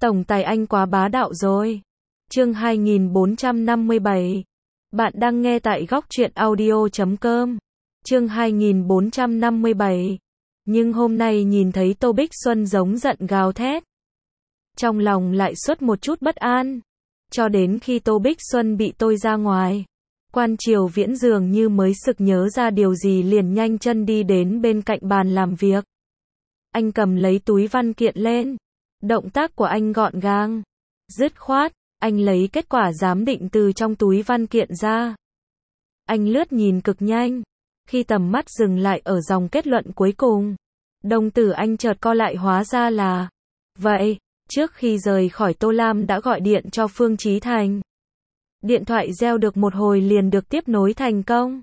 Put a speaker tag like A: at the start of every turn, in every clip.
A: Tổng tài anh quá bá đạo rồi. Chương 2457. Bạn đang nghe tại góc truyện audio.com. Chương 2457. Nhưng hôm nay nhìn thấy Tô Bích Xuân giống giận gào thét. Trong lòng lại xuất một chút bất an. Cho đến khi Tô Bích Xuân bị tôi ra ngoài. Quan Triều Viễn dường như mới sực nhớ ra điều gì liền nhanh chân đi đến bên cạnh bàn làm việc. Anh cầm lấy túi văn kiện lên. Động tác của anh gọn gàng, dứt khoát, anh lấy kết quả giám định từ trong túi văn kiện ra. Anh lướt nhìn cực nhanh, khi tầm mắt dừng lại ở dòng kết luận cuối cùng, đồng tử anh chợt co lại, hóa ra là vậy, trước khi rời khỏi Tô Lam đã gọi điện cho Phương Chí Thành. Điện thoại reo được một hồi liền được tiếp nối thành công.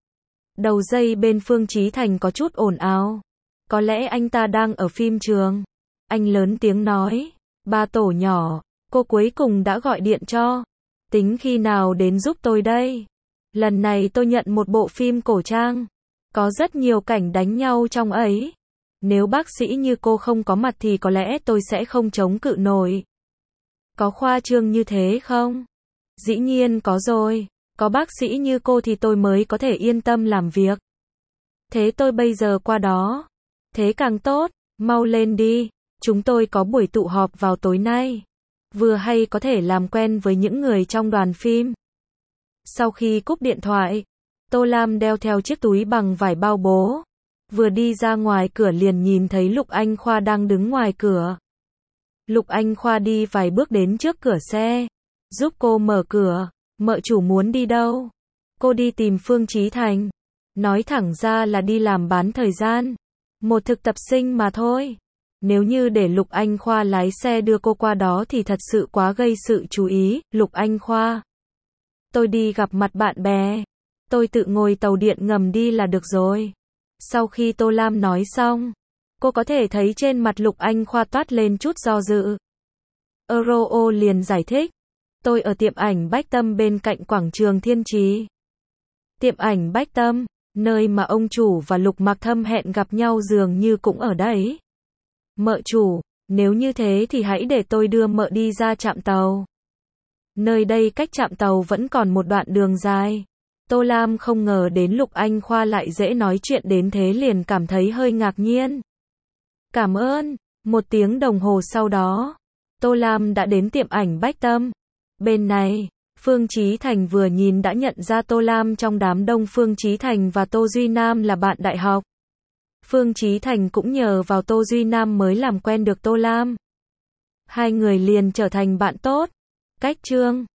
A: Đầu dây bên Phương Chí Thành có chút ồn ào, có lẽ anh ta đang ở phim trường. Anh lớn tiếng nói, ba Tổ nhỏ, cô cuối cùng đã gọi điện cho. Tính khi nào đến giúp tôi đây? Lần này tôi nhận một bộ phim cổ trang. Có rất nhiều cảnh đánh nhau trong ấy. Nếu bác sĩ như cô không có mặt thì có lẽ tôi sẽ không chống cự nổi. Có khoa trương như thế không? Dĩ nhiên có rồi. Có bác sĩ như cô thì tôi mới có thể yên tâm làm việc. Thế tôi bây giờ qua đó. Thế càng tốt, mau lên đi. Chúng tôi có buổi tụ họp vào tối nay. Vừa hay có thể làm quen với những người trong đoàn phim. Sau khi cúp điện thoại, Tô Lam đeo theo chiếc túi bằng vải bao bố. Vừa đi ra ngoài cửa liền nhìn thấy Lục Anh Khoa đang đứng ngoài cửa. Lục Anh Khoa đi vài bước đến trước cửa xe. Giúp cô mở cửa. Mợ chủ muốn đi đâu? Cô đi tìm Phương Chí Thành. Nói thẳng ra là đi làm bán thời gian. Một thực tập sinh mà thôi. Nếu như để Lục Anh Khoa lái xe đưa cô qua đó thì thật sự quá gây sự chú ý. Lục Anh Khoa, tôi đi gặp mặt bạn bè. Tôi tự ngồi tàu điện ngầm đi là được rồi. Sau khi Tô Lam nói xong, cô có thể thấy trên mặt Lục Anh Khoa toát lên chút do dự. Euro liền giải thích. Tôi ở tiệm ảnh Bách Tâm bên cạnh quảng trường Thiên Trì. Tiệm ảnh Bách Tâm, nơi mà ông chủ và Lục Mặc Thâm hẹn gặp nhau dường như cũng ở đấy. Mợ chủ, nếu như thế thì hãy để tôi đưa mợ đi ra trạm tàu. Nơi đây cách trạm tàu vẫn còn một đoạn đường dài. Tô Lam không ngờ đến Lục Anh Khoa lại dễ nói chuyện đến thế liền cảm thấy hơi ngạc nhiên. Cảm ơn. Một tiếng đồng hồ sau đó, Tô Lam đã đến tiệm ảnh Bách Tâm. Bên này, Phương Chí Thành vừa nhìn đã nhận ra Tô Lam trong đám đông. Phương Chí Thành và Tô Duy Nam là bạn đại học. Phương Chí Thành cũng nhờ vào Tô Duy Nam mới làm quen được Tô Lam. Hai người liền trở thành bạn tốt. Cách chương